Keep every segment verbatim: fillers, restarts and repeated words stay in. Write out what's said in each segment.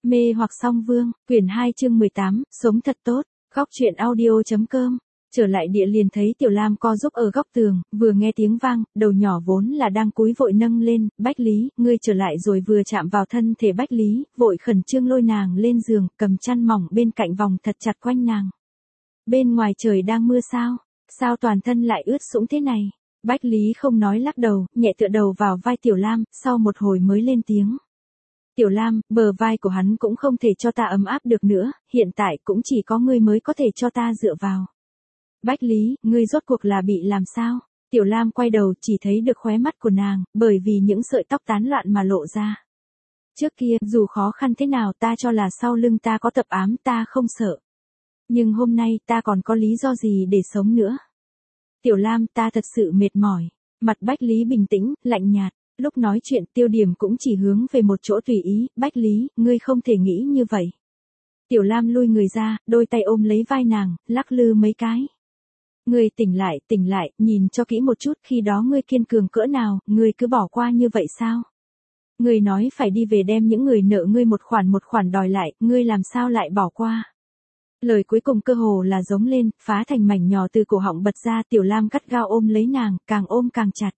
Mê hoặc song vương, quyển hai chương mười tám, sống thật tốt, góc truyện audio.com. Trở lại địa liền thấy Tiểu Lam co giúp ở góc tường, vừa nghe tiếng vang, đầu nhỏ vốn là đang cúi vội nâng lên, Bách Lý, ngươi trở lại rồi vừa chạm vào thân thể Bách Lý, vội khẩn trương lôi nàng lên giường, cầm chăn mỏng bên cạnh vòng thật chặt quanh nàng. Bên ngoài trời đang mưa sao? Sao toàn thân lại ướt sũng thế này? Bách Lý không nói lắc đầu, nhẹ tựa đầu vào vai Tiểu Lam, sau một hồi mới lên tiếng. Tiểu Lam, bờ vai của hắn cũng không thể cho ta ấm áp được nữa, hiện tại cũng chỉ có ngươi mới có thể cho ta dựa vào. Bách Lý, ngươi rốt cuộc là bị làm sao? Tiểu Lam quay đầu chỉ thấy được khóe mắt của nàng, bởi vì những sợi tóc tán loạn mà lộ ra. Trước kia, dù khó khăn thế nào ta cho là sau lưng ta có tập ám ta không sợ. Nhưng hôm nay ta còn có lý do gì để sống nữa? Tiểu Lam, ta thật sự mệt mỏi. Mặt Bách Lý bình tĩnh, lạnh nhạt. Lúc nói chuyện tiêu điểm cũng chỉ hướng về một chỗ tùy ý, Bách Lý, ngươi không thể nghĩ như vậy. Tiểu Lam lui người ra, đôi tay ôm lấy vai nàng, lắc lư mấy cái. Ngươi tỉnh lại, tỉnh lại, nhìn cho kỹ một chút, khi đó ngươi kiên cường cỡ nào, ngươi cứ bỏ qua như vậy sao? Ngươi nói phải đi về đem những người nợ ngươi một khoản một khoản đòi lại, ngươi làm sao lại bỏ qua? Lời cuối cùng cơ hồ là giống lên, phá thành mảnh nhỏ từ cổ họng bật ra, Tiểu Lam gắt gao ôm lấy nàng, càng ôm càng chặt.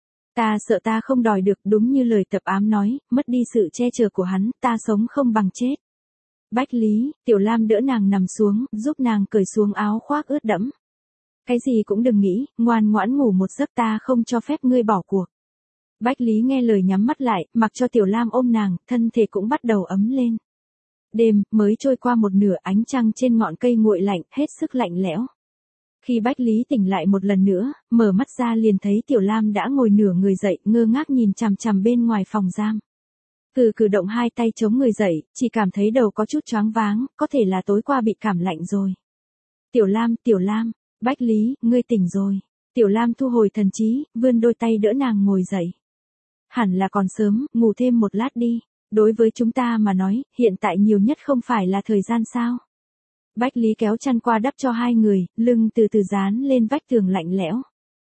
Ta sợ ta không đòi được, đúng như lời tập ám nói, mất đi sự che chở của hắn, ta sống không bằng chết. Bách Lý, Tiểu Lam đỡ nàng nằm xuống, giúp nàng cởi xuống áo khoác ướt đẫm. Cái gì cũng đừng nghĩ, ngoan ngoãn ngủ một giấc, ta không cho phép ngươi bỏ cuộc. Bách Lý nghe lời nhắm mắt lại, mặc cho Tiểu Lam ôm nàng, thân thể cũng bắt đầu ấm lên. Đêm, mới trôi qua một nửa, ánh trăng trên ngọn cây nguội lạnh, hết sức lạnh lẽo. Khi Bách Lý tỉnh lại một lần nữa, mở mắt ra liền thấy Tiểu Lam đã ngồi nửa người dậy, ngơ ngác nhìn chằm chằm bên ngoài phòng giam. Từ cử động hai tay chống người dậy, chỉ cảm thấy đầu có chút choáng váng, có thể là tối qua bị cảm lạnh rồi. Tiểu Lam, Tiểu Lam, Bách Lý, ngươi tỉnh rồi. Tiểu Lam thu hồi thần trí, vươn đôi tay đỡ nàng ngồi dậy. Hẳn là còn sớm, ngủ thêm một lát đi. Đối với chúng ta mà nói, hiện tại nhiều nhất không phải là thời gian sao? Bách Lý kéo chăn qua đắp cho hai người, lưng từ từ dán lên vách tường lạnh lẽo.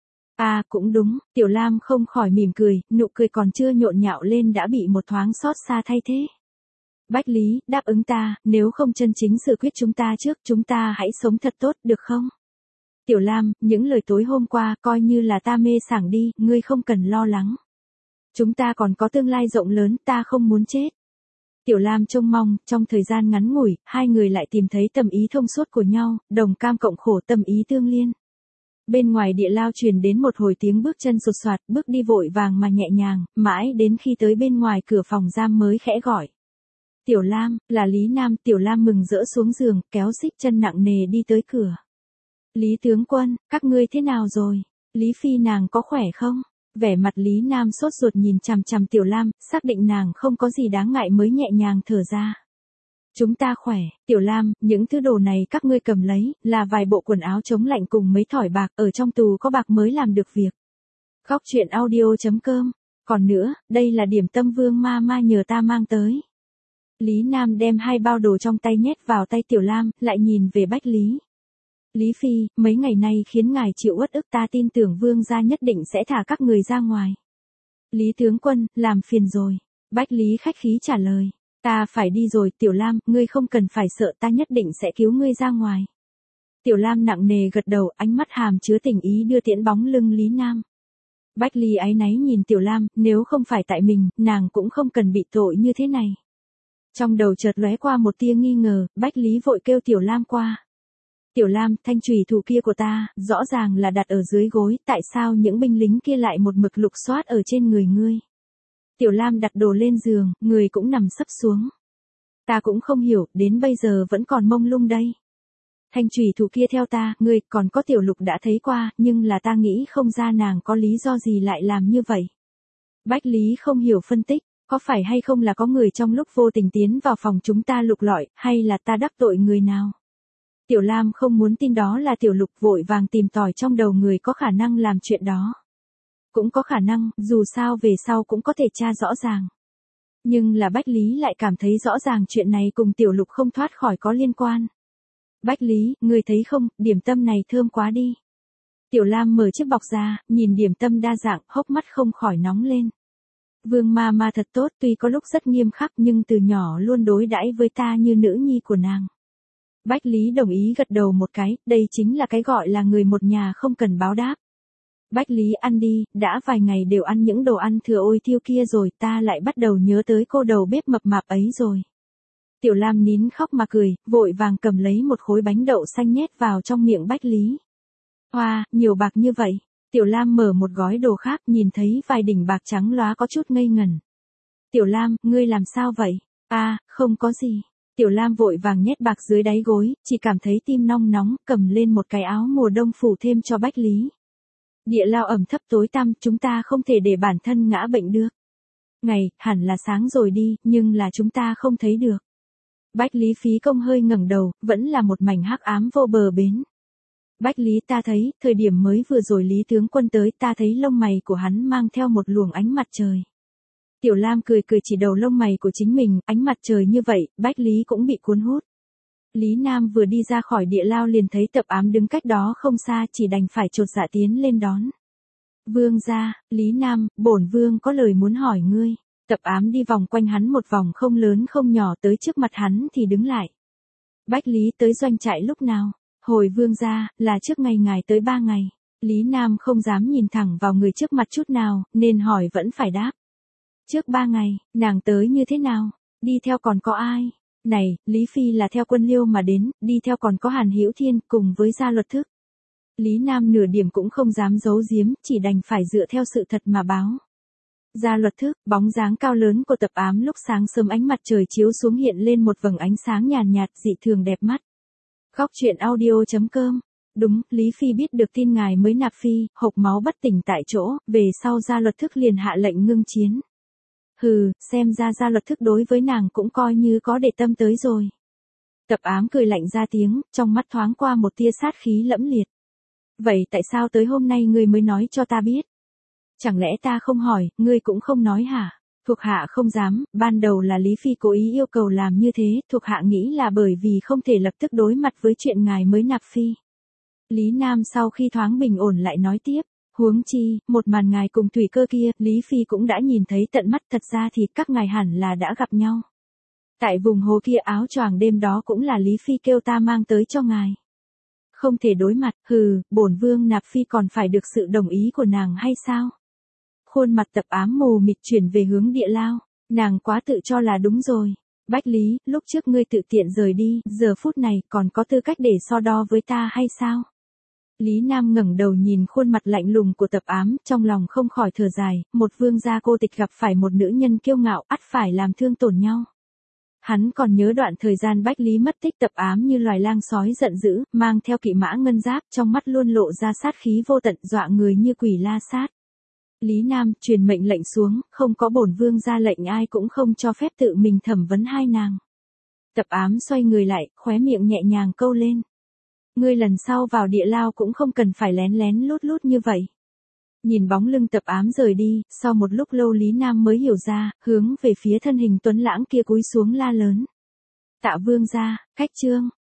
À, cũng đúng, Tiểu Lam không khỏi mỉm cười, nụ cười còn chưa nhộn nhạo lên đã bị một thoáng xót xa thay thế. Bách Lý, đáp ứng ta, nếu không chân chính sự quyết chúng ta trước, chúng ta hãy sống thật tốt, được không? Tiểu Lam, những lời tối hôm qua coi như là ta mê sảng đi, ngươi không cần lo lắng. Chúng ta còn có tương lai rộng lớn, ta không muốn chết. Tiểu Lam trông mong, trong thời gian ngắn ngủi, hai người lại tìm thấy tâm ý thông suốt của nhau, đồng cam cộng khổ, tâm ý tương liên. Bên ngoài địa lao truyền đến một hồi tiếng bước chân sột soạt, bước đi vội vàng mà nhẹ nhàng, mãi đến khi tới bên ngoài cửa phòng giam mới khẽ gọi. Tiểu Lam, là Lý Nam. Tiểu Lam mừng rỡ xuống giường, kéo xích chân nặng nề đi tới cửa. Lý tướng quân, các ngươi thế nào rồi? Lý Phi nàng có khỏe không? Vẻ mặt Lý Nam sốt ruột nhìn chằm chằm Tiểu Lam, xác định nàng không có gì đáng ngại mới nhẹ nhàng thở ra. Chúng ta khỏe, Tiểu Lam, những thứ đồ này các ngươi cầm lấy, là vài bộ quần áo chống lạnh cùng mấy thỏi bạc, ở trong tù có bạc mới làm được việc. Góc truyện audio.com. Còn nữa, đây là điểm tâm Vương ma ma nhờ ta mang tới. Lý Nam đem hai bao đồ trong tay nhét vào tay Tiểu Lam, lại nhìn về Bách Lý. Lý Phi, mấy ngày nay khiến ngài chịu uất ức, ta tin tưởng vương gia nhất định sẽ thả các người ra ngoài. Lý tướng quân, làm phiền rồi. Bách Lý khách khí trả lời. Ta phải đi rồi, Tiểu Lam, ngươi không cần phải sợ, ta nhất định sẽ cứu ngươi ra ngoài. Tiểu Lam nặng nề gật đầu, ánh mắt hàm chứa tình ý đưa tiễn bóng lưng Lý Nam. Bách Lý áy náy nhìn Tiểu Lam, nếu không phải tại mình, nàng cũng không cần bị tội như thế này. Trong đầu chợt lóe qua một tia nghi ngờ, Bách Lý vội kêu Tiểu Lam qua. Tiểu Lam, thanh chùy thủ kia của ta, rõ ràng là đặt ở dưới gối, tại sao những binh lính kia lại một mực lục soát ở trên người ngươi? Tiểu Lam đặt đồ lên giường, người cũng nằm sấp xuống. Ta cũng không hiểu, đến bây giờ vẫn còn mông lung đây. Thanh chùy thủ kia theo ta, ngươi, còn có Tiểu Lục đã thấy qua, nhưng là ta nghĩ không ra nàng có lý do gì lại làm như vậy. Bách Lý không hiểu phân tích, có phải hay không là có người trong lúc vô tình tiến vào phòng chúng ta lục lọi, hay là ta đắc tội người nào? Tiểu Lam không muốn tin đó là Tiểu Lục, vội vàng tìm tòi trong đầu người có khả năng làm chuyện đó. Cũng có khả năng, dù sao về sau cũng có thể tra rõ ràng. Nhưng là Bách Lý lại cảm thấy rõ ràng chuyện này cùng Tiểu Lục không thoát khỏi có liên quan. Bách Lý, ngươi thấy không, điểm tâm này thơm quá đi. Tiểu Lam mở chiếc bọc ra, nhìn điểm tâm đa dạng, hốc mắt không khỏi nóng lên. Vương ma ma thật tốt, tuy có lúc rất nghiêm khắc nhưng từ nhỏ luôn đối đãi với ta như nữ nhi của nàng. Bách Lý đồng ý gật đầu một cái, đây chính là cái gọi là người một nhà không cần báo đáp. Bách Lý ăn đi, đã vài ngày đều ăn những đồ ăn thừa ôi thiêu kia rồi, ta lại bắt đầu nhớ tới cô đầu bếp mập mạp ấy rồi. Tiểu Lam nín khóc mà cười, vội vàng cầm lấy một khối bánh đậu xanh nhét vào trong miệng Bách Lý. Hoa, nhiều bạc như vậy. Tiểu Lam mở một gói đồ khác, nhìn thấy vài đỉnh bạc trắng lóa có chút ngây ngẩn. Tiểu Lam, ngươi làm sao vậy? À, không có gì. Tiểu Lam vội vàng nhét bạc dưới đáy gối, chỉ cảm thấy tim nong nóng, cầm lên một cái áo mùa đông phủ thêm cho Bách Lý. Địa lao ẩm thấp tối tăm, chúng ta không thể để bản thân ngã bệnh được. Ngày, hẳn là sáng rồi đi, nhưng là chúng ta không thấy được. Bách Lý phí công hơi ngẩng đầu, vẫn là một mảnh hắc ám vô bờ bến. Bách Lý ta thấy, thời điểm mới vừa rồi Lý tướng quân tới ta thấy lông mày của hắn mang theo một luồng ánh mặt trời. Tiểu Lam cười cười chỉ đầu lông mày của chính mình, ánh mặt trời như vậy, Bách Lý cũng bị cuốn hút. Lý Nam vừa đi ra khỏi địa lao liền thấy Tập Ám đứng cách đó không xa, chỉ đành phải chột dạ tiến lên đón. Vương gia, Lý Nam, bổn vương có lời muốn hỏi ngươi. Tập Ám đi vòng quanh hắn một vòng không lớn không nhỏ tới trước mặt hắn thì đứng lại. Bách Lý tới doanh trại lúc nào? Hồi vương gia, là trước ngày ngài tới ba ngày. Lý Nam không dám nhìn thẳng vào người trước mặt chút nào, nên hỏi vẫn phải đáp. Trước ba ngày, nàng tới như thế nào? Đi theo còn có ai? Này, Lý Phi là theo quân Liêu mà đến, đi theo còn có Hàn Hữu Thiên cùng với Gia Luật Thức. Lý Nam nửa điểm cũng không dám giấu giếm, chỉ đành phải dựa theo sự thật mà báo. Gia Luật Thức, bóng dáng cao lớn của Tập Ám lúc sáng sớm ánh mặt trời chiếu xuống hiện lên một vầng ánh sáng nhàn nhạt, dị thường đẹp mắt. Khóc chuyện audio chấm com. Đúng, Lý Phi biết được tin ngài mới nạp phi, hộc máu bất tỉnh tại chỗ, về sau Gia Luật Thức liền hạ lệnh ngưng chiến. Hừ, xem ra Gia Luật Thức đối với nàng cũng coi như có để tâm tới rồi. Tập Ám cười lạnh ra tiếng, trong mắt thoáng qua một tia sát khí lẫm liệt. Vậy tại sao tới hôm nay ngươi mới nói cho ta biết? Chẳng lẽ ta không hỏi, ngươi cũng không nói hả? Thuộc hạ không dám, ban đầu là Lý Phi cố ý yêu cầu làm như thế, thuộc hạ nghĩ là bởi vì không thể lập tức đối mặt với chuyện ngài mới nạp phi. Lý Nam sau khi thoáng bình ổn lại nói tiếp, huống chi, một màn ngài cùng Thủy Cơ kia, Lý Phi cũng đã nhìn thấy tận mắt, thật ra thì các ngài hẳn là đã gặp nhau. Tại vùng hồ kia áo choàng đêm đó cũng là Lý Phi kêu ta mang tới cho ngài. Không thể đối mặt, hừ, bổn vương nạp phi còn phải được sự đồng ý của nàng hay sao? Khuôn mặt Tập Ám mù mịt chuyển về hướng địa lao, nàng quá tự cho là đúng rồi. Bách Lý, lúc trước ngươi tự tiện rời đi, giờ phút này còn có tư cách để so đo với ta hay sao? Lý Nam ngẩng đầu nhìn khuôn mặt lạnh lùng của Tập Ám, trong lòng không khỏi thở dài, một vương gia cô tịch gặp phải một nữ nhân kiêu ngạo, ắt phải làm thương tổn nhau. Hắn còn nhớ đoạn thời gian Bách Lý mất tích, Tập Ám như loài lang sói giận dữ, mang theo kỵ mã ngân giáp, trong mắt luôn lộ ra sát khí vô tận, dọa người như quỷ la sát. Lý Nam truyền mệnh lệnh xuống, không có bổn vương ra lệnh ai cũng không cho phép tự mình thẩm vấn hai nàng. Tập Ám xoay người lại, khóe miệng nhẹ nhàng câu lên. Ngươi lần sau vào địa lao cũng không cần phải lén lén lút lút như vậy. Nhìn bóng lưng Tập Ám rời đi, sau một lúc lâu Lý Nam mới hiểu ra, hướng về phía thân hình tuấn lãng kia cúi xuống la lớn. Tạ vương gia, khách trương.